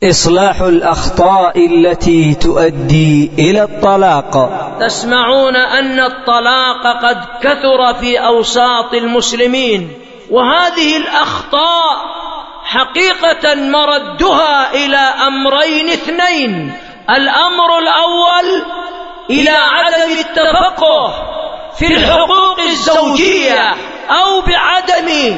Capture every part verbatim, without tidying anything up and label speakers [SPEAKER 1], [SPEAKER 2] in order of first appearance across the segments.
[SPEAKER 1] إصلاح الأخطاء التي تؤدي إلى الطلاق.
[SPEAKER 2] تسمعون أن الطلاق قد كثر في أوساط المسلمين، وهذه الأخطاء حقيقة مردها إلى أمرين اثنين. الأمر الأول إلى عدم التفقه في الحقوق الزوجية أو بعدم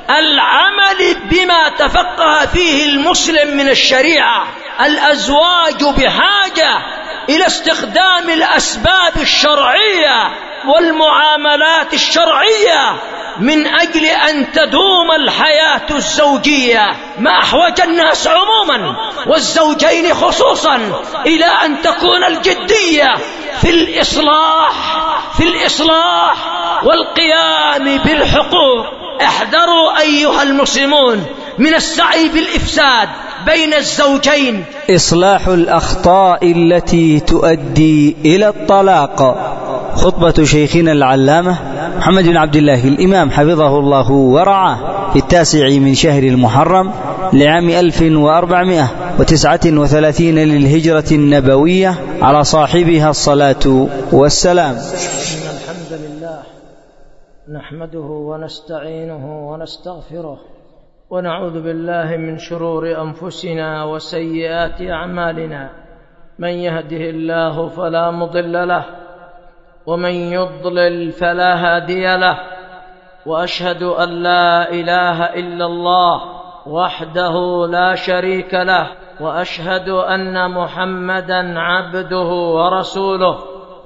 [SPEAKER 2] العمل بما تفقه فيه المسلم من الشريعة. الأزواج بحاجة إلى استخدام الأسباب الشرعية والمعاملات الشرعية من أجل أن تدوم الحياة الزوجية، ما أحوج الناس عموما والزوجين خصوصا إلى أن تكون الجدية في الإصلاح في الإصلاح والقيام بالحقوق. احذروا أيها المسلمون من السعي بالإفساد بين الزوجين.
[SPEAKER 1] إصلاح الأخطاء التي تؤدي إلى الطلاق. خطبة شيخنا العلامة محمد بن عبد الله الإمام حفظه الله ورعاه في التاسع من شهر المحرم لعام ألف وأربعمائة وتسعة وثلاثين للهجرة النبوية على صاحبها الصلاة والسلام.
[SPEAKER 2] إن الحمد لله نحمده ونستعينه ونستغفره ونعوذ بالله من شرور أنفسنا وسيئات أعمالنا. من يهده الله فلا مضل له ومن يضلل فلا هادي له، وأشهد أن لا إله إلا الله وحده لا شريك له، وأشهد أن محمدا عبده ورسوله.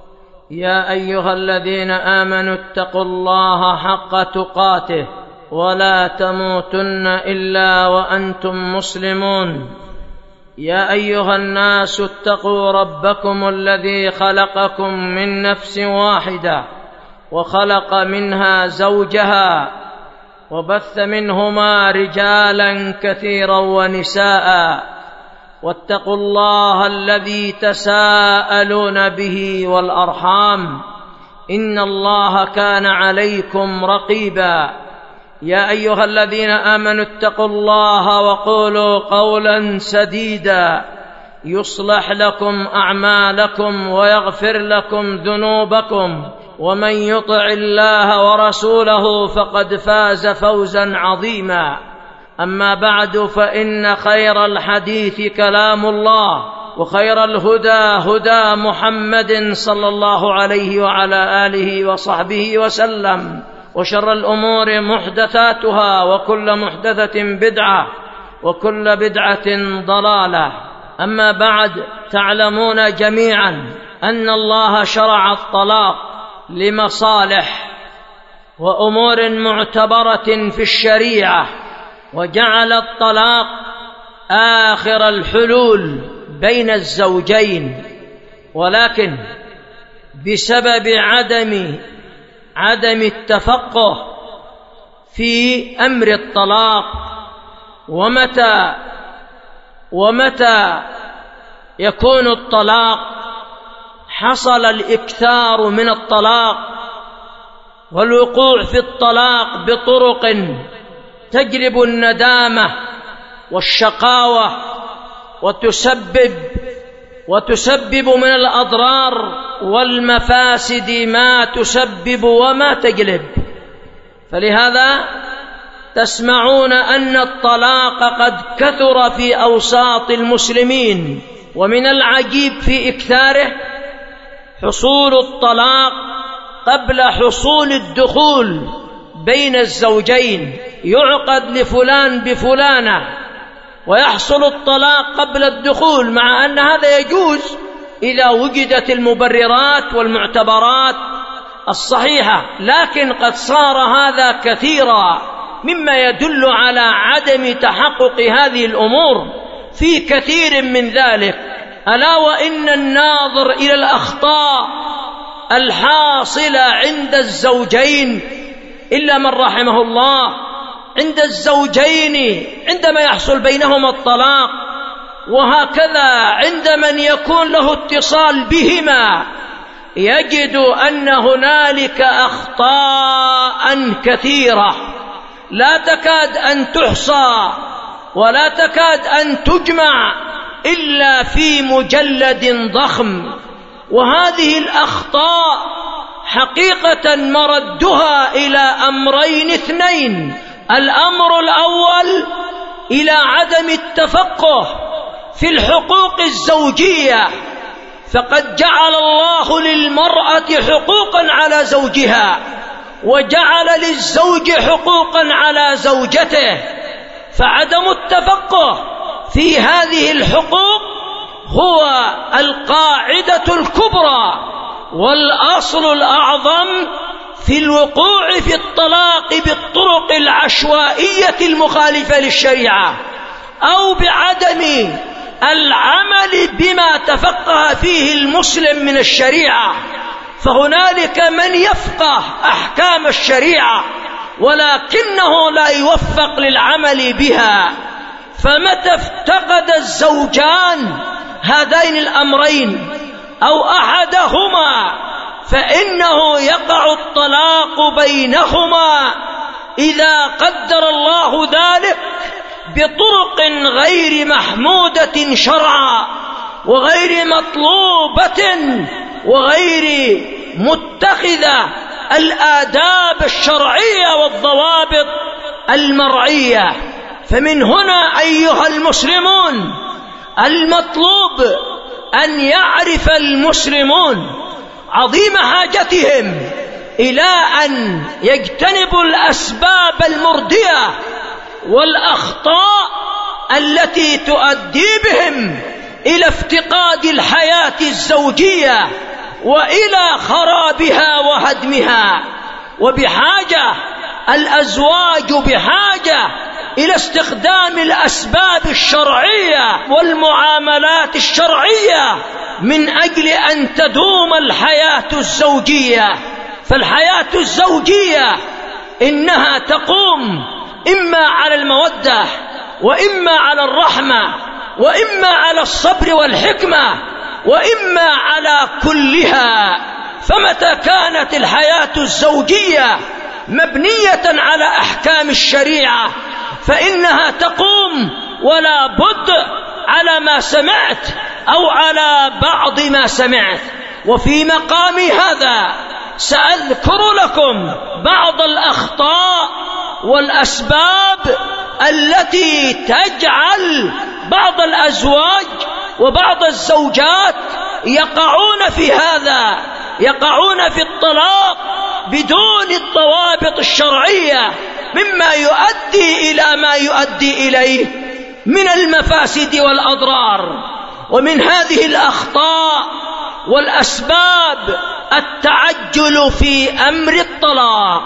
[SPEAKER 2] يا أيها الذين آمنوا اتقوا الله حق تقاته ولا تموتن إلا وأنتم مسلمون. يا أيها الناس اتقوا ربكم الذي خلقكم من نفس واحدة وخلق منها زوجها وبث منهما رجالا كثيرا ونساء، واتقوا الله الذي تساءلون به والأرحام إن الله كان عليكم رقيبا. يا أيها الذين آمنوا اتقوا الله وقولوا قولا سديدا يصلح لكم أعمالكم ويغفر لكم ذنوبكم، ومن يطع الله ورسوله فقد فاز فوزا عظيما. أما بعد، فإن خير الحديث كلام الله، وخير الهدى هدى محمد صلى الله عليه وعلى آله وصحبه وسلم، وشر الأمور محدثاتها، وكل محدثة بدعة، وكل بدعة ضلالة. أما بعد، تعلمون جميعا أن الله شرع الطلاق لمصالح وأمور معتبرة في الشريعة، وجعل الطلاق آخر الحلول بين الزوجين، ولكن بسبب عدم عدم التفقه في أمر الطلاق ومتى ومتى يكون الطلاق، حصل الإكثار من الطلاق والوقوع في الطلاق بطرق تجلب الندامة والشقاوة وتسبب وتسبب من الأضرار والمفاسد ما تسبب وما تجلب. فلهذا تسمعون أن الطلاق قد كثر في أوساط المسلمين، ومن العجيب في إكثاره حصول الطلاق قبل حصول الدخول بين الزوجين. يعقد لفلان بفلانة ويحصل الطلاق قبل الدخول، مع أن هذا يجوز إذا وجدت المبررات والمعتبرات الصحيحة، لكن قد صار هذا كثيرا، مما يدل على عدم تحقق هذه الأمور في كثير من ذلك. ألا وإن الناظر إلى الأخطاء الحاصلة عند الزوجين إلا من رحمه الله، عند الزوجين عندما يحصل بينهما الطلاق، وهكذا عند من يكون له اتصال بهما، يجد أن هنالك أخطاء كثيرة لا تكاد أن تحصى ولا تكاد أن تجمع إلا في مجلد ضخم. وهذه الأخطاء حقيقة مردها إلى أمرين اثنين: الأمر الأول إلى عدم التفقه في الحقوق الزوجية، فقد جعل الله للمرأة حقوقا على زوجها، وجعل للزوج حقوقا على زوجته، فعدم التفقه في هذه الحقوق هو القاعدة الكبرى والأصل الأعظم في الوقوع في الطلاق بالطرق العشوائية المخالفة للشريعة، أو بعدم العمل بما تفقه فيه المسلم من الشريعة. فهنالك من يفقه أحكام الشريعة ولكنه لا يوفق للعمل بها، فمتى افتقد الزوجان هذين الأمرين أو أحدهما فإنه يقع الطلاق بينهما إذا قدر الله ذلك بطرق غير محمودة شرعا وغير مطلوبة وغير متخذة الآداب الشرعية والضوابط المرعية. فمن هنا أيها المسلمون المطلوب أن يعرف المسلمون عظيم حاجتهم إلى أن يجتنبوا الأسباب المردية والأخطاء التي تؤدي بهم إلى افتقاد الحياة الزوجية وإلى خرابها وهدمها. وبحاجة الأزواج بحاجة إلى استخدام الأسباب الشرعية والمعاملات الشرعية من أجل أن تدوم الحياة الزوجية. فالحياة الزوجية إنها تقوم إما على المودة وإما على الرحمة وإما على الصبر والحكمة وإما على كلها. فمتى كانت الحياة الزوجية مبنية على أحكام الشريعة فإنها تقوم ولا بد على ما سمعت أو على بعض ما سمعت. وفي مقام هذا سأذكر لكم بعض الأخطاء والأسباب التي تجعل بعض الأزواج وبعض الزوجات يقعون في هذا، يقعون في الطلاق بدون الضوابط الشرعية، مما يؤدي إلى ما يؤدي إليه من المفاسد والأضرار. ومن هذه الأخطاء والأسباب التعجل في أمر الطلاق،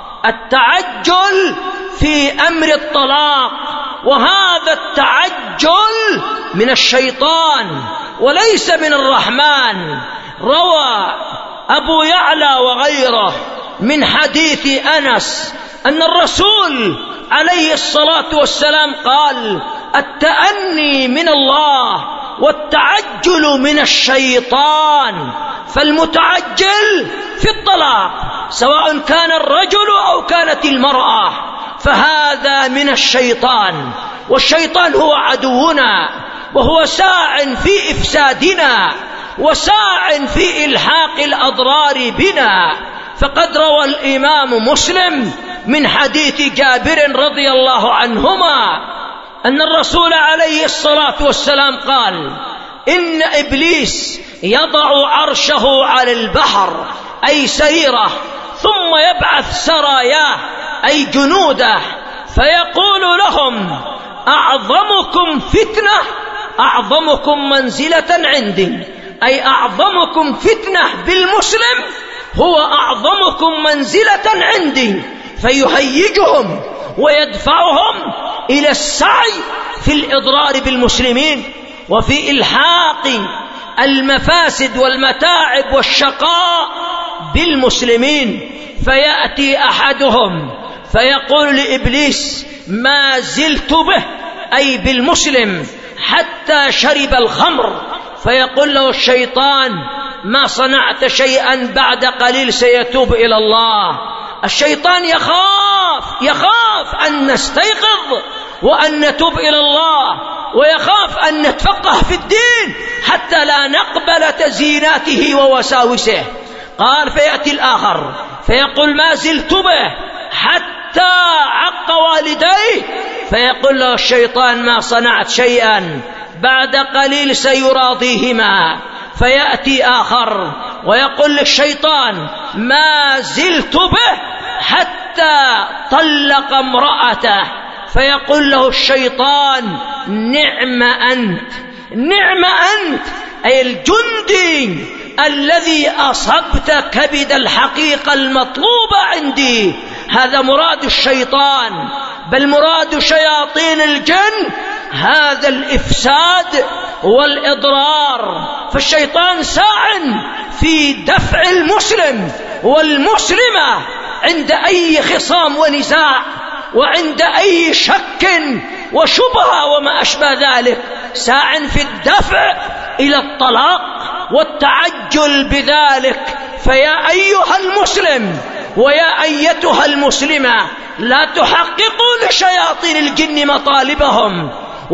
[SPEAKER 2] التعجل في أمر الطلاق، وهذا التعجل من الشيطان وليس من الرحمن. روى أبو يعلى وغيره من حديث أنس أن الرسول عليه الصلاة والسلام قال: التأني من الله والتعجل من الشيطان. فالمتعجل في الطلاق سواء كان الرجل أو كانت المرأة فهذا من الشيطان، والشيطان هو عدونا وهو ساع في إفسادنا وساع في إلحاق الأضرار بنا. فقد روى الإمام مسلم من حديث جابر رضي الله عنهما أن الرسول عليه الصلاة والسلام قال: إن إبليس يضع عرشه على البحر أي سريره، ثم يبعث سراياه أي جنوده، فيقول لهم: أعظمكم فتنة أعظمكم منزلة عندي، أي أعظمكم فتنة بالمسلم هو أعظمكم منزلة عندي، فيهيجهم ويدفعهم إلى السعي في الإضرار بالمسلمين وفي إلحاق المفاسد والمتاعب والشقاء بالمسلمين. فيأتي أحدهم فيقول لإبليس: ما زلت به، أي بالمسلم، حتى شرب الخمر. فيقول له الشيطان: ما صنعت شيئا، بعد قليل سيتوب إلى الله. الشيطان يخاف يخاف أن نستيقظ وأن نتوب إلى الله، ويخاف أن نتفقه في الدين حتى لا نقبل تزييناته ووساوسه. قال فيأتي الآخر فيقول ما زلت به حتى عق والديه، فيقول له الشيطان ما صنعت شيئا، بعد قليل سيراضيهما. فيأتي آخر ويقول للشيطان ما زلت به حتى طلق امرأته، فيقول له الشيطان نعم أنت، نعم أنت، أي الجندي الذي أصبت كبد الحقيقة المطلوبة عندي. هذا مراد الشيطان، بل مراد شياطين الجن هذا الإفساد والإضرار. فالشيطان ساع في دفع المسلم والمسلمة عند أي خصام ونزاع، وعند أي شك وشبهة وما أشبه ذلك، ساع في الدفع إلى الطلاق والتعجل بذلك. فيا أيها المسلم ويا أيتها المسلمة، لا تحققوا لشياطين الجن مطالبهم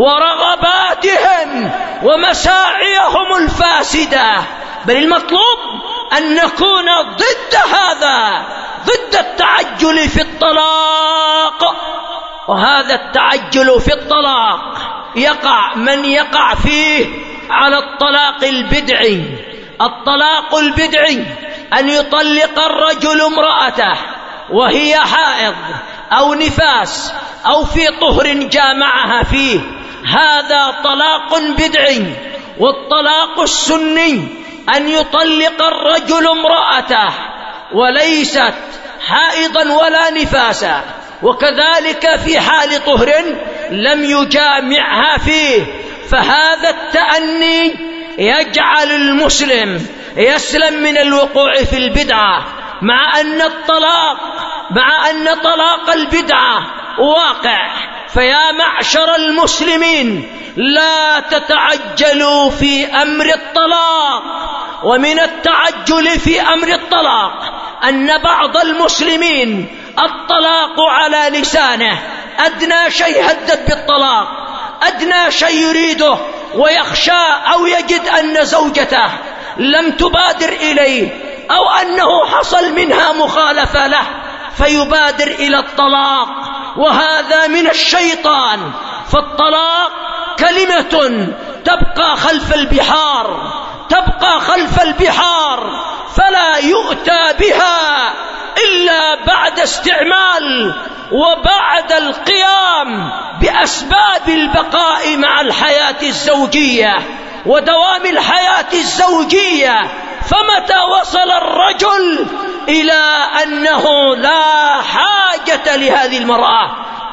[SPEAKER 2] ورغباتهم ومساعيهم الفاسدة، بل المطلوب أن نكون ضد هذا، ضد التعجل في الطلاق. وهذا التعجل في الطلاق يقع من يقع فيه على الطلاق البدعي. الطلاق البدعي أن يطلق الرجل امرأته وهي حائض أو نفاس أو في طهر جامعها فيه، هذا طلاق بدعي. والطلاق السني أن يطلق الرجل امرأته وليست حائضا ولا نفاسا، وكذلك في حال طهر لم يجامعها فيه. فهذا التأني يجعل المسلم يسلم من الوقوع في البدعة، مع أن الطلاق مع أن طلاق البدعة واقع. فيا معشر المسلمين لا تتعجلوا في أمر الطلاق. ومن التعجل في أمر الطلاق أن بعض المسلمين الطلاق على لسانه، أدنى شيء هدد بالطلاق، أدنى شيء يريده ويخشى أو يجد أن زوجته لم تبادر إليه أو أنه حصل منها مخالفة له فيبادر إلى الطلاق، وهذا من الشيطان. فالطلاق كلمة تبقى خلف البحار، تبقى خلف البحار، فلا يؤتى بها إلا بعد استعمال وبعد القيام بأسباب البقاء مع الحياة الزوجية ودوام الحياة الزوجية. فمتى وصل الرجل إلى أنه لا حاجة لهذه المرأة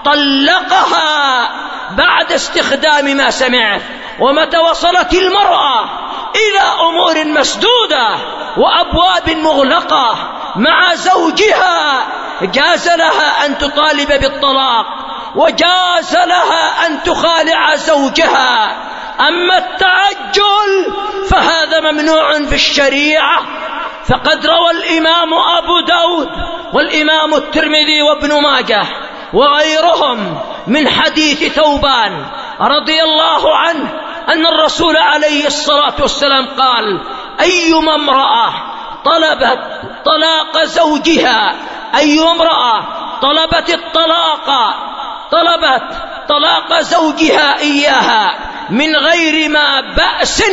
[SPEAKER 2] طلقها بعد استخدام ما سمعت. ومتى وصلت المرأة إلى أمور مسدودة وأبواب مغلقة مع زوجها، جاز لها أن تطالب بالطلاق وجاز لها أن تخالع زوجها. أما التعجل فهذا ممنوع في الشريعة. فقد روى الإمام أبو داود والإمام الترمذي وابن ماجه وغيرهم من حديث ثوبان رضي الله عنه أن الرسول عليه الصلاة والسلام قال: أيما امرأة طلبت طلاق زوجها، أي امرأة طلبت الطلاق طلبت طلاق زوجها إياها من غير ما بأس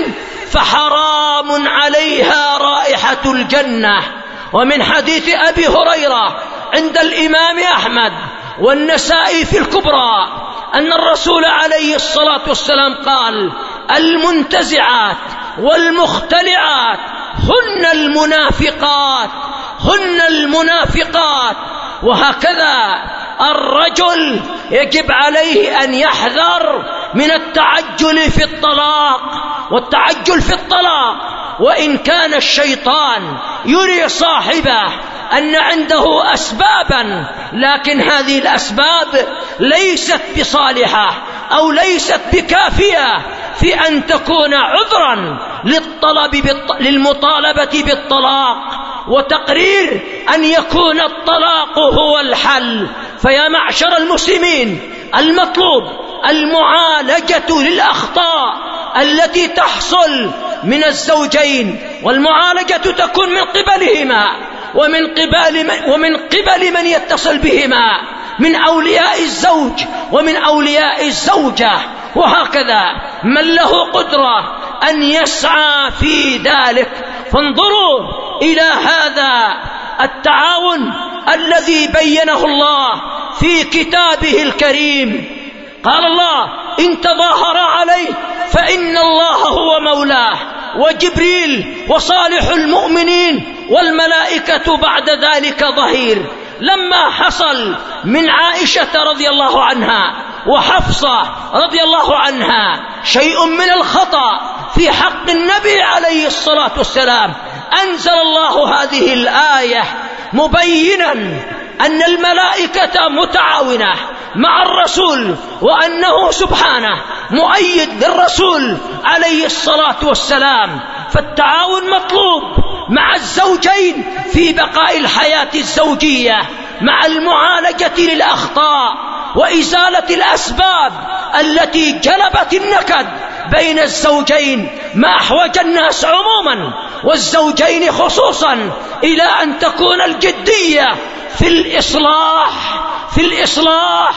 [SPEAKER 2] فحرام عليها رائحة الجنة. ومن حديث أبي هريرة عند الإمام أحمد والنسائي في الكبرى أن الرسول عليه الصلاة والسلام قال: المنتزعات والمختلعات هن المنافقات، هن المنافقات. وهكذا الرجل يجب عليه أن يحذر من التعجل في الطلاق. والتعجل في الطلاق وإن كان الشيطان يري صاحبه أن عنده أسبابا، لكن هذه الأسباب ليست بصالحة أو ليست بكافية في أن تكون عذرا للطلب بالط... للمطالبة بالطلاق وتقرير أن يكون الطلاق هو الحل. فيا معشر المسلمين المطلوب المعالجة للأخطاء التي تحصل من الزوجين، والمعالجة تكون من قبلهما ومن قبل من, ومن قبل من يتصل بهما من أولياء الزوج ومن أولياء الزوجة، وهكذا من له قدرة أن يسعى في ذلك. فانظروا إلى هذا التعاون الذي بينه الله في كتابه الكريم. قال الله: إن تظاهر عليه فإن الله هو مولاه وجبريل وصالح المؤمنين والملائكة بعد ذلك ظهير. لما حصل من عائشة رضي الله عنها وحفصة رضي الله عنها شيء من الخطأ في حق النبي عليه الصلاة والسلام، أنزل الله هذه الآية مبينا أن الملائكة متعاونة مع الرسول، وأنه سبحانه مؤيد للرسول عليه الصلاة والسلام. فالتعاون مطلوب مع الزوجين في بقاء الحياة الزوجية، مع المعالجة للأخطاء وإزالة الأسباب التي جلبت النكد بين الزوجين، ما أحوج الناس عموما والزوجين خصوصا إلى أن تكون الجدية في الإصلاح في الإصلاح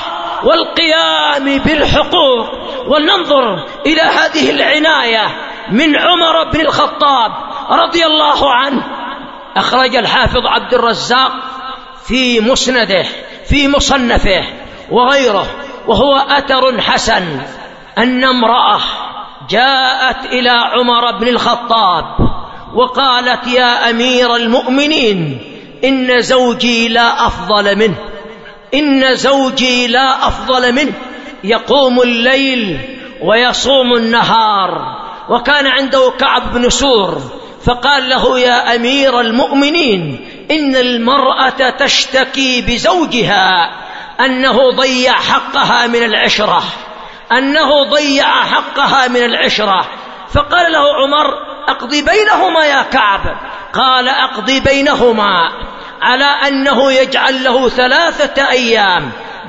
[SPEAKER 2] والقيام بالحقوق. ولننظر إلى هذه العناية من عمر بن الخطاب رضي الله عنه. أخرج الحافظ عبد الرزاق في مسنده في مصنفه وغيره، وهو أثر حسن، أن امرأة جاءت إلى عمر بن الخطاب وقالت: يا أمير المؤمنين، إن زوجي لا أفضل منه إن زوجي لا أفضل منه يقوم الليل ويصوم النهار. وكان عنده كعب بن سور، فقال له: يا أمير المؤمنين، إن المرأة تشتكي بزوجها أنه ضيع حقها من العشرة أنه ضيع حقها من العشرة فقال له عمر: أقضي بينهما يا كعب. قال: أقضي بينهما على أنه يجعل له ثلاثة أيام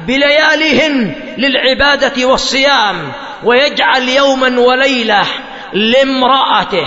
[SPEAKER 2] بلياليهن للعبادة والصيام، ويجعل يوما وليلة لامرأته،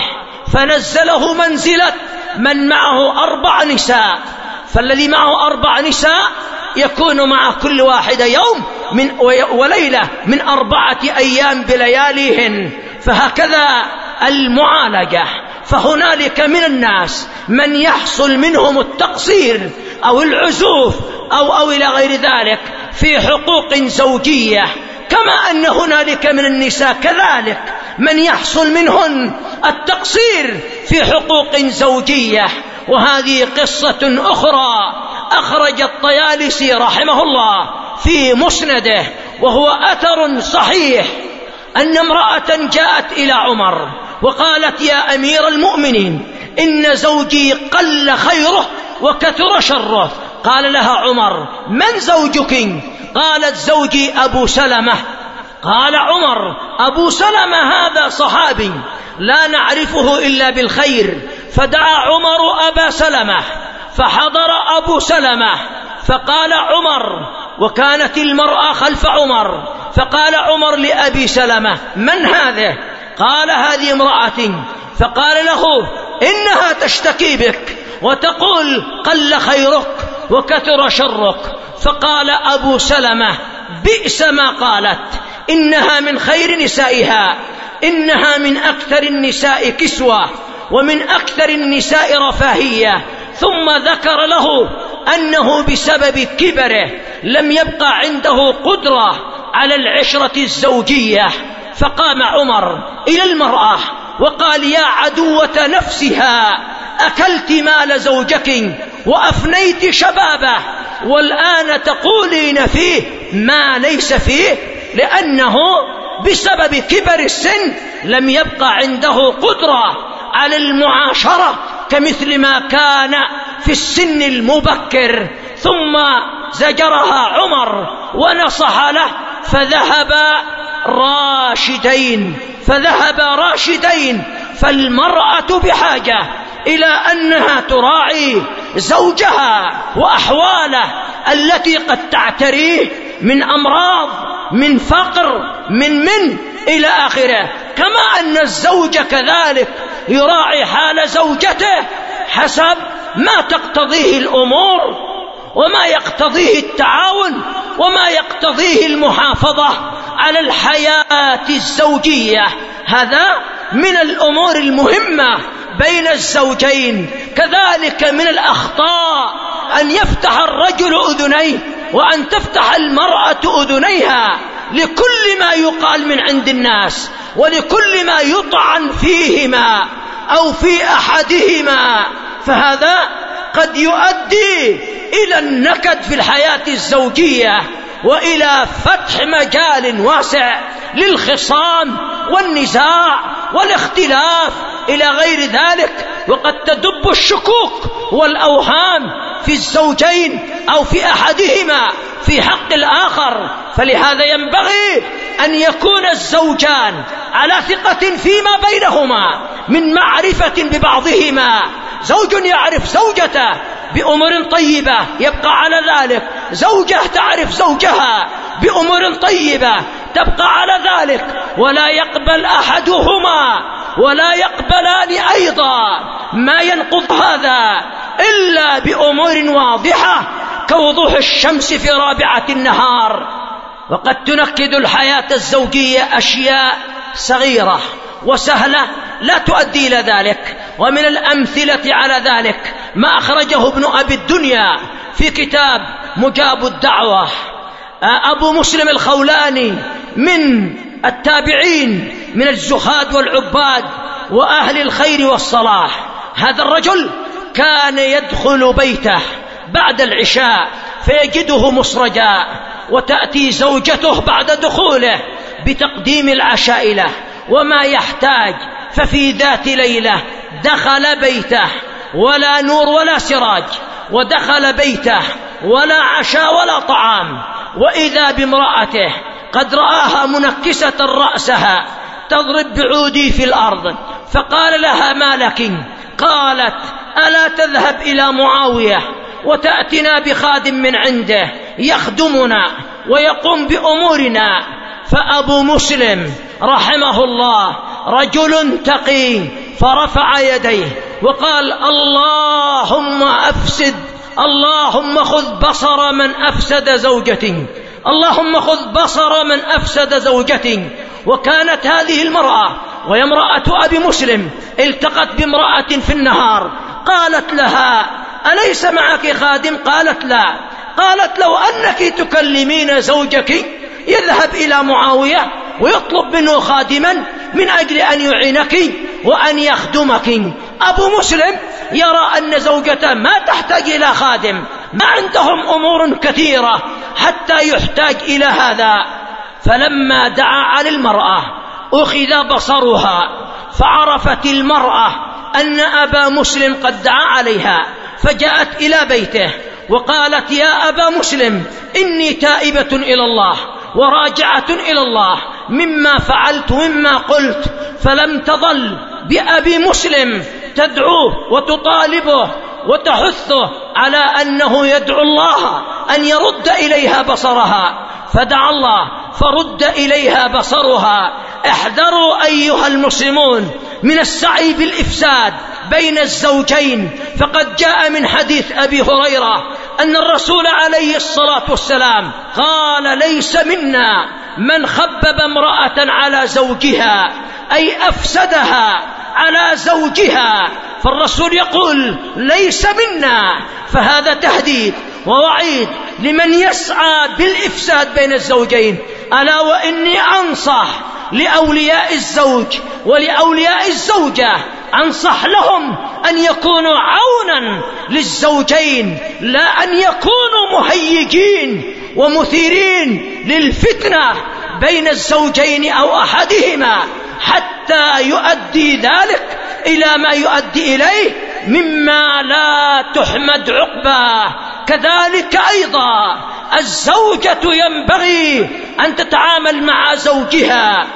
[SPEAKER 2] فنزله منزلة من معه أربع نساء. فالذي معه أربع نساء يكون مع كل واحدة يوم من وليلة من أربعة أيام بلياليهن. فهكذا المعالجة. فهنالك من الناس من يحصل منهم التقصير أو العزوف أو, أو إلى غير ذلك في حقوق زوجية، كما أن هنالك من النساء كذلك من يحصل منهن التقصير في حقوق زوجية. وهذه قصة أخرى أخرج الطيالسي رحمه الله في مسنده، وهو أثر صحيح، أن امرأة جاءت إلى عمر وقالت: يا أمير المؤمنين، إن زوجي قل خيره وكثر شره. قال لها عمر: من زوجك؟ قالت: زوجي أبو سلمة. قال عمر: أبو سلمة هذا صحابي لا نعرفه إلا بالخير. فدعا عمر أبا سلمة، فحضر أبو سلمة، فقال عمر، وكانت المرأة خلف عمر، فقال عمر لأبي سلمة: من هذه؟ قال: هذه امرأتي. فقال له: إنها تشتكي بك وتقول قل خيرك وكثر شرك. فقال أبو سلمة: بئس ما قالت، إنها من خير نسائها، إنها من أكثر النساء كسوة ومن أكثر النساء رفاهية. ثم ذكر له أنه بسبب كبره لم يبقى عنده قدرة على العشرة الزوجية. فقام عمر إلى المرأة وقال: يا عدوة نفسها، أكلت مال زوجك وأفنيت شبابه، والآن تقولين فيه ما ليس فيه، لأنه بسبب كبر السن لم يبقى عنده قدرة على المعاشرة كمثل ما كان في السن المبكر. ثم زجرها عمر ونصح له، فذهب راشدين فذهب راشدين فالمرأة بحاجة إلى أنها تراعي زوجها وأحواله التي قد تعتريه من أمراض من فقر من من إلى آخره. كما أن الزوج كذلك يراعي حال زوجته حسب ما تقتضيه الأمور وما يقتضيه التعاون وما يقتضيه المحافظة على الحياة الزوجية. هذا من الأمور المهمة بين الزوجين. كذلك من الأخطاء أن يفتح الرجل أذنيه وأن تفتح المرأة أذنيها لكل ما يقال من عند الناس ولكل ما يطعن فيهما أو في أحدهما، فهذا قد يؤدي إلى النكد في الحياة الزوجية وإلى فتح مجال واسع للخصام والنزاع والاختلاف إلى غير ذلك. وقد تدب الشكوك والأوهام في الزوجين أو في أحدهما في حق الآخر. فلهذا ينبغي أن يكون الزوجان على ثقة فيما بينهما من معرفة ببعضهما. زوج يعرف زوجته بأمور طيبة يبقى على ذلك، زوجة تعرف زوجها بأمور طيبة تبقى على ذلك، ولا يقبل أحدهما ولا يقبلان أيضا ما ينقض هذا إلا بأمور واضحة كوضوح الشمس في رابعة النهار. وقد تنكد الحياة الزوجية أشياء صغيرة وسهلة لا تؤدي إلى ذلك. ومن الأمثلة على ذلك ما أخرجه ابن أبي الدنيا في كتاب مجاب الدعوة. أبو مسلم الخولاني من التابعين من الزهاد والعباد وأهل الخير والصلاح. هذا الرجل كان يدخل بيته بعد العشاء فيجده مسرجا، وتأتي زوجته بعد دخوله بتقديم العشاء له وما يحتاج. ففي ذات ليلة دخل بيته ولا نور ولا سراج، ودخل بيته ولا عشاء ولا طعام، وإذا بامرأته قد رآها منكسة رأسها تضرب بعودي في الأرض، فقال لها ما لك؟ قالت ألا تذهب إلى معاوية وتأتنا بخادم من عنده يخدمنا ويقوم بأمورنا؟ فأبو مسلم رحمه الله رجل تقي فرفع يديه وقال اللهم أفسد، اللهم خذ بصر من أفسد زوجتي، اللهم خذ بصر من أفسد زوجتي. وكانت هذه المرأة وهي امرأة أبي مسلم التقت بامرأة في النهار، قالت لها أليس معك خادم؟ قالت لا. قالت لو أنك تكلمين زوجك يذهب إلى معاوية ويطلب منه خادما من أجل أن يعينك وأن يخدمك. أبو مسلم يرى أن زوجته ما تحتاج إلى خادم، ما عندهم أمور كثيرة حتى يحتاج إلى هذا. فلما دعا على المرأة أخذ بصرها، فعرفت المرأة أن أبا مسلم قد دعا عليها، فجاءت إلى بيته وقالت يا أبا مسلم إني تائبة إلى الله وراجعة إلى الله مما فعلت مما قلت. فلم تظل بأبي مسلم تدعوه وتطالبه وتحثه على أنه يدعو الله أن يرد إليها بصرها، فدعا الله فرد إليها بصرها. احذروا أيها المسلمون من السعي بالإفساد بين الزوجين، فقد جاء من حديث أبي هريرة أن الرسول عليه الصلاة والسلام قال ليس منا من خبب امرأة على زوجها، أي أفسدها على زوجها. فالرسول يقول ليس منا، فهذا تهديد ووعيد لمن يسعى بالإفساد بين الزوجين. ألا وإني أنصح لأولياء الزوج ولأولياء الزوجة، أنصح لهم أن يكونوا عونا للزوجين، لا أن يكونوا مهيجين ومثيرين للفتنة بين الزوجين أو أحدهما، حتى يؤدي ذلك إلى ما يؤدي إليه مما لا تحمد عقباه. كذلك أيضا الزوجة ينبغي أن تتعامل مع زوجها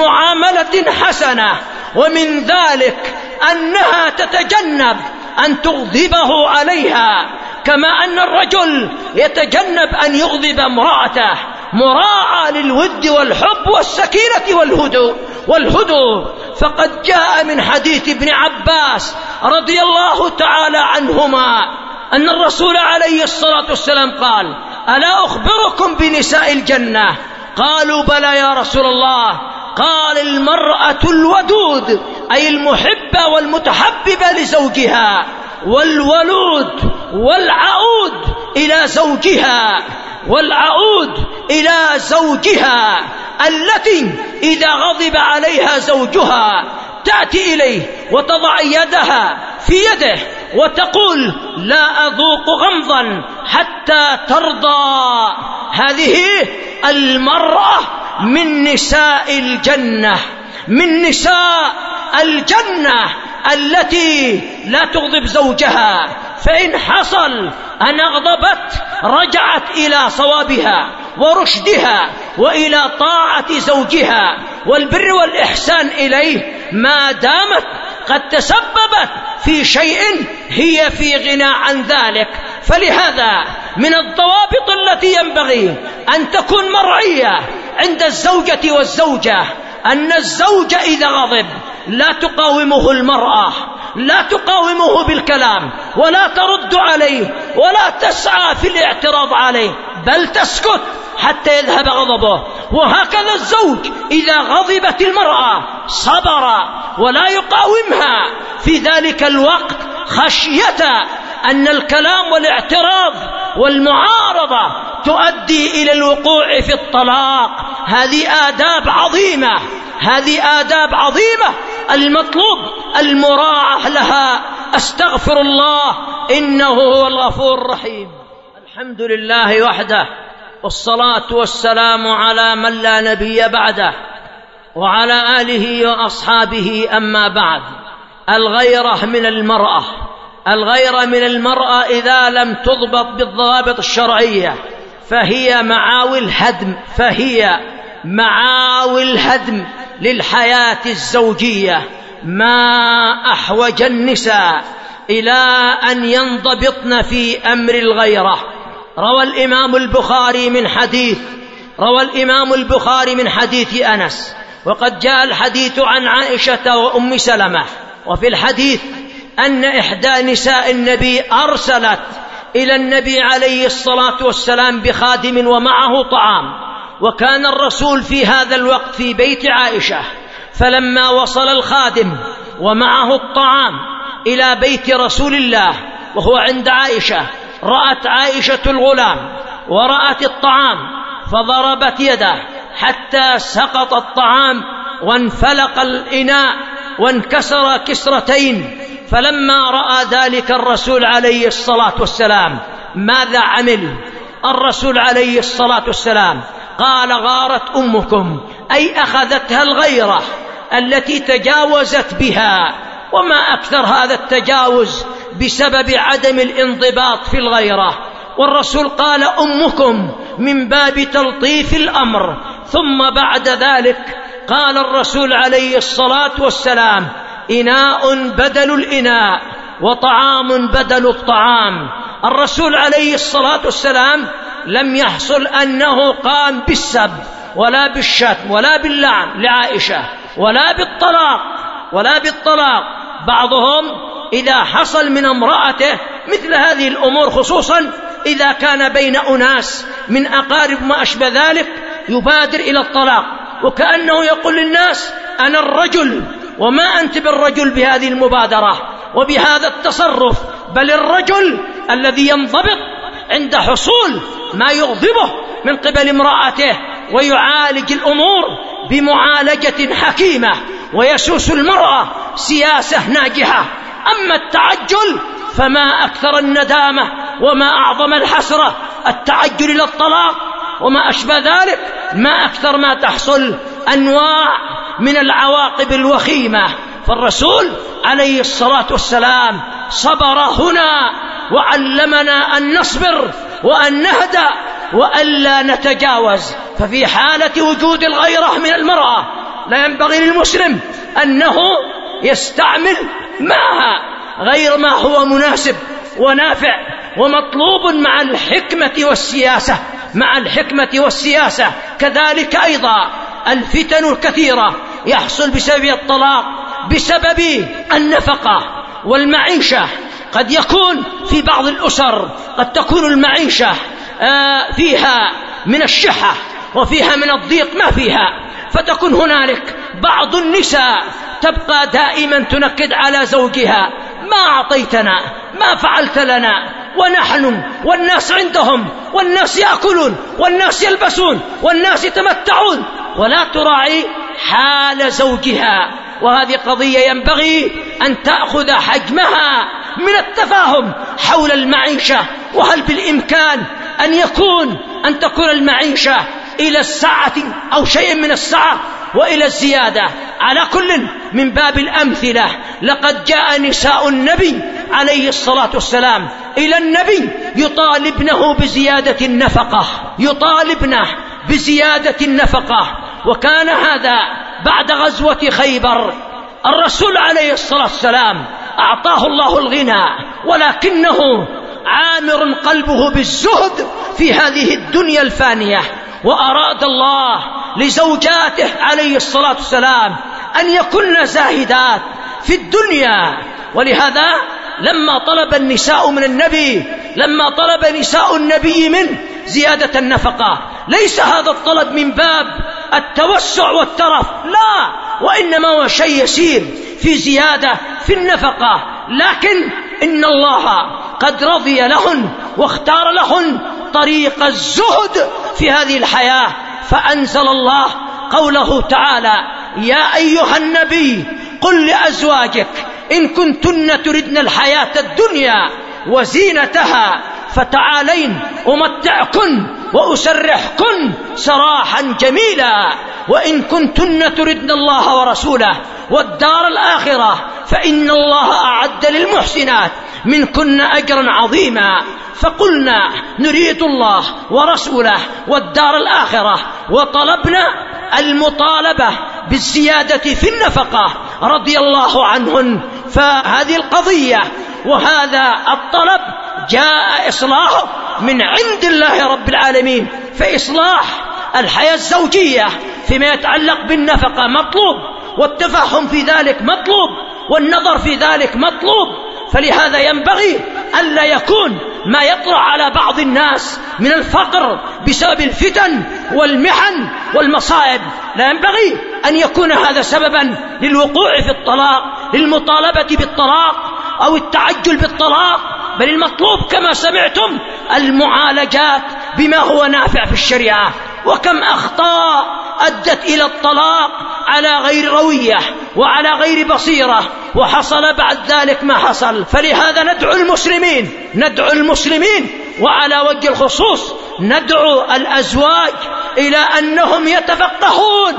[SPEAKER 2] بمعاملة حسنة، ومن ذلك أنها تتجنب أن تغضبه عليها، كما أن الرجل يتجنب أن يغضب امرأته. مراعاة للود والحب والسكينة والهدوء والهدوء فقد جاء من حديث ابن عباس رضي الله تعالى عنهما أن الرسول عليه الصلاة والسلام قال: ألا أخبركم بنساء الجنة؟ قالوا: بلى يا رسول الله. قال: المرأة الودود، أي المحبة والمتحببة لزوجها، والولود والعود إلى زوجها والعود إلى زوجها التي إذا غضب عليها زوجها تأتي إليه وتضع يدها في يده وتقول: لا أذوق غمضا حتى ترضى. هذه المرأة من نساء الجنة، من نساء الجنة التي لا تغضب زوجها، فإن حصل أن أغضبت رجعت إلى صوابها ورشدها وإلى طاعة زوجها والبر والإحسان إليه، ما دامت قد تسببت في شيء هي في غنى عن ذلك. فلهذا من الضوابط التي ينبغي أن تكون مرعية عند الزوجة والزوجة أن الزوج إذا غضب لا تقاومه المرأة، لا تقاومه بالكلام ولا ترد عليه ولا تسعى في الاعتراض عليه، بل تسكت حتى يذهب غضبه. وهكذا الزوج إذا غضبت المرأة صبر ولا يقاومها في ذلك الوقت خشية أن الكلام والاعتراض والمعارضة تؤدي إلى الوقوع في الطلاق. هذه آداب عظيمة، هذه آداب عظيمة المطلوب المراعاة لها. أستغفر الله إنه هو الغفور الرحيم. الحمد لله وحده، والصلاة والسلام على من لا نبي بعده، وعلى آله وأصحابه. أما بعد، الغيرة من المرأة، الغيرة من المرأة إذا لم تضبط بالضوابط الشرعية فهي معاوي الهدم، فهي معاوي الهدم للحياة الزوجية. ما أحوج النساء إلى أن ينضبطن في أمر الغيرة. روى الإمام البخاري من حديث روى الإمام البخاري من حديث أنس، وقد جاء الحديث عن عائشة وأم سلمة. وفي الحديث أن إحدى نساء النبي أرسلت إلى النبي عليه الصلاة والسلام بخادم ومعه طعام، وكان الرسول في هذا الوقت في بيت عائشة. فلما وصل الخادم ومعه الطعام إلى بيت رسول الله وهو عند عائشة، رأت عائشة الغلام ورأت الطعام فضربت يده حتى سقط الطعام وانفلق الإناء وانكسر كسرتين. فلما رأى ذلك الرسول عليه الصلاة والسلام ماذا عمل؟ الرسول عليه الصلاة والسلام قال: غارت أمكم، أي أخذتها الغيرة التي تجاوزت بها. وما أكثر هذا التجاوز بسبب عدم الانضباط في الغيرة. والرسول قال أمكم من باب تلطيف الأمر. ثم بعد ذلك قال الرسول عليه الصلاة والسلام: إناء بدل الإناء وطعام بدل الطعام. الرسول عليه الصلاة والسلام لم يحصل أنه قام بالسب ولا بالشتم ولا باللعن لعائشة ولا بالطلاق ولا بالطلاق. بعضهم إذا حصل من امرأته مثل هذه الأمور، خصوصا إذا كان بين أناس من أقارب ما أشبه ذلك، يبادر إلى الطلاق، وكأنه يقول للناس: أنا الرجل وما أنت بالرجل بهذه المبادرة وبهذا التصرف. بل الرجل الذي ينضبط عند حصول ما يغضبه من قبل امرأته ويعالج الأمور بمعالجة حكيمة ويسوس المرأة سياسة ناجحة. أما التعجل فما أكثر الندامة وما أعظم الحسرة، التعجل إلى الطلاق وما أشبه ذلك، ما أكثر ما تحصل أنواع من العواقب الوخيمة. فالرسول عليه الصلاة والسلام صبر هنا وعلمنا أن نصبر وأن نهدأ وألا نتجاوز. ففي حالة وجود الغيرة من المرأة لا ينبغي للمسلم أنه يستعمل معها غير ما هو مناسب ونافع ومطلوب مع الحكمة والسياسة. مع الحكمة والسياسة. كذلك أيضا الفتن الكثيرة يحصل بسبب الطلاق، بسبب النفقة والمعيشة. قد يكون في بعض الأسر قد تكون المعيشة فيها من الشحة وفيها من الضيق ما فيها، فتكون هنالك بعض النساء تبقى دائما تنكد على زوجها: ما أعطيتنا، ما فعلت لنا، ونحن والناس عندهم، والناس يأكلون، والناس يلبسون، والناس يتمتعون، ولا تراعي حال زوجها. وهذه قضية ينبغي أن تأخذ حجمها من التفاهم حول المعيشة. وهل بالإمكان أن يكون أن تكون المعيشة إلى الساعة أو شيء من الساعة وإلى الزيادة؟ على كل من باب الأمثلة، لقد جاء نساء النبي عليه الصلاة والسلام إلى النبي يطالبنه بزيادة النفقة، يطالبنه بزيادة النفقة. وكان هذا بعد غزوة خيبر. الرسول عليه الصلاة والسلام أعطاه الله الغنى، ولكنه عامر قلبه بالزهد في هذه الدنيا الفانية، وأراد الله لزوجاته عليه الصلاة والسلام أن يكن زاهدات في الدنيا. ولهذا لما طلب النساء من النبي لما طلب نساء النبي منه زيادة النفقة، ليس هذا الطلب من باب التوسع والترف، لا، وإنما هو شيء يسير في زيادة في النفقة، لكن إن الله قد رضي لهن واختار لهن طريق الزهد في هذه الحياة. فأنزل الله قوله تعالى: يا أيها النبي قل لأزواجك إن كنتن تردن الحياة الدنيا وزينتها فتعالين أمتعكن وأسرحكن سراحا جميلا، وإن كنتن تردن الله ورسوله والدار الآخرة فإن الله أعد للمحسنات منكن أجرا عظيما. فقلنا نريد الله ورسوله والدار الآخرة، وطلبنا المطالبة بالزيادة في النفقة رضي الله عنهن. فهذه القضية وهذا الطلب جاء إصلاحه من عند الله رب العالمين. فإصلاح الحياة الزوجية فيما يتعلق بالنفقة مطلوب، والتفهم في ذلك مطلوب، والنظر في ذلك مطلوب. فلهذا ينبغي ألا يكون ما يطرأ على بعض الناس من الفقر بسبب الفتن والمحن والمصائب، لا ينبغي أن يكون هذا سببا للوقوع في الطلاق، للمطالبة بالطلاق أو التعجل بالطلاق، بل المطلوب كما سمعتم المعالجات بما هو نافع في الشريعة. وكم أخطاء أدت إلى الطلاق على غير روية وعلى غير بصيرة، وحصل بعد ذلك ما حصل. فلهذا ندعو المسلمين ندعو المسلمين وعلى وجه الخصوص ندعو الأزواج إلى أنهم يتفقهون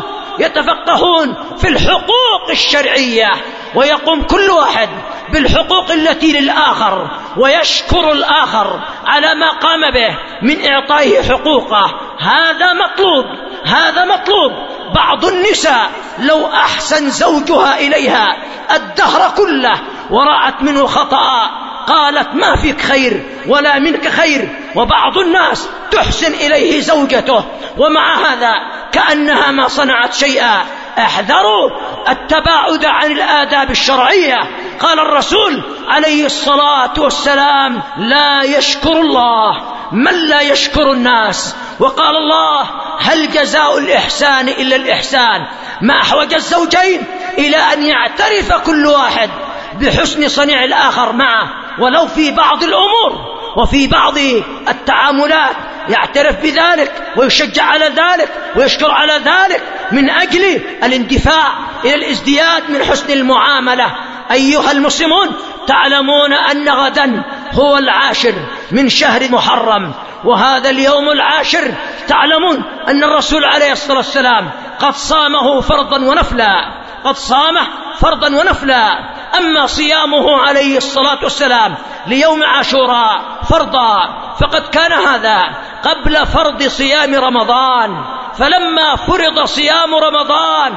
[SPEAKER 2] يتفقهون في الحقوق الشرعية، ويقوم كل واحد بالحقوق التي للآخر، ويشكر الآخر على ما قام به من إعطائه حقوقه. هذا مطلوب هذا مطلوب. بعض النساء لو أحسن زوجها إليها الدهر كله ورأت منه خطأ قالت ما فيك خير ولا منك خير، وبعض الناس تحسن إليه زوجته ومع هذا كأنها ما صنعت شيئا. احذروا التباعد عن الآداب الشرعية. قال الرسول عليه الصلاة والسلام: لا يشكر الله من لا يشكر الناس. وقال الله: هل جزاء الإحسان إلا الإحسان؟ ما أحوج الزوجين إلى أن يعترف كل واحد بحسن صنيع الآخر معه، ولو في بعض الأمور وفي بعض التعاملات يعترف بذلك ويشجع على ذلك ويشكر على ذلك من أجل الاندفاع إلى الازدياد من حسن المعاملة. أيها المسلمون، تعلمون أن غدا هو العاشر من شهر محرم، وهذا اليوم العاشر تعلمون أن الرسول عليه الصلاة والسلام قد صامه فرضا ونفلا قد صامه فرضا ونفلا. أما صيامه عليه الصلاة والسلام ليوم عاشوراء فرضا فقد كان هذا قبل فرض صيام رمضان، فلما فرض صيام رمضان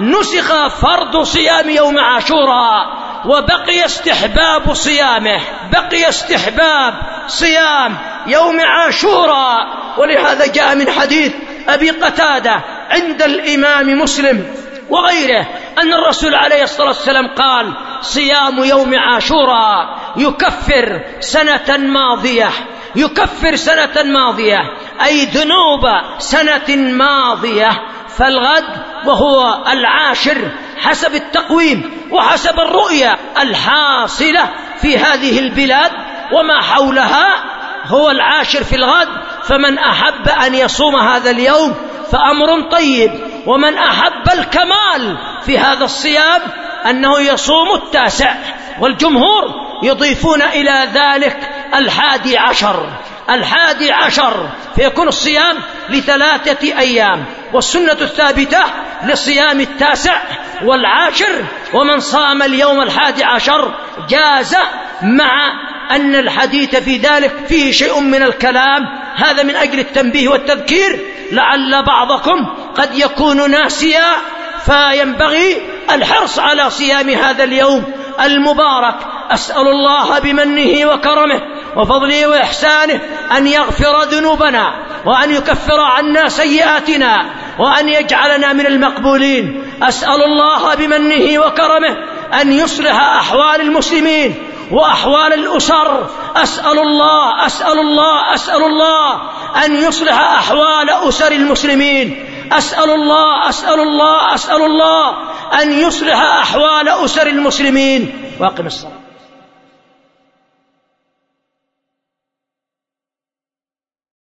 [SPEAKER 2] نسخ فرض صيام يوم عاشوراء، وبقي استحباب صيامه بقي استحباب صيام يوم عاشوراء ولهذا جاء من حديث أبي قتادة عند الإمام مسلم وغيره أن الرسول عليه الصلاة والسلام قال: صيام يوم عاشوراء يكفر سنة ماضية، يكفر سنة ماضية أي ذنوب سنة ماضية. فالغد وهو العاشر حسب التقويم وحسب الرؤية الحاصلة في هذه البلاد وما حولها هو العاشر في الغد. فمن أحب أن يصوم هذا اليوم فأمر طيب، ومن أحب الكمال في هذا الصيام أنه يصوم التاسع، والجمهور يضيفون إلى ذلك الحادي عشر الحادي عشر فيكون الصيام لثلاثة أيام، والسنة الثابتة لصيام التاسع والعاشر. ومن صام اليوم الحادي عشر جاز، مع أن الحديث في ذلك فيه شيء من الكلام، هذا من أجل التنبيه والتذكير، لعل بعضكم قد يكون ناسيا، فينبغي الحرص على صيام هذا اليوم المبارك. أسأل الله بمنه وكرمه وفضله وإحسانه أن يغفر ذنوبنا وأن يكفر عنا سيئاتنا وأن يجعلنا من المقبولين. أسأل الله بمنه وكرمه أن يصلح أحوال المسلمين وأحوال الأسر. أسأل الله أسأل الله أسأل الله أن يصلح أحوال أسر المسلمين. أسأل الله أسأل الله أسأل الله أن يصلح أحوال أسر المسلمين. واقم الصلاة.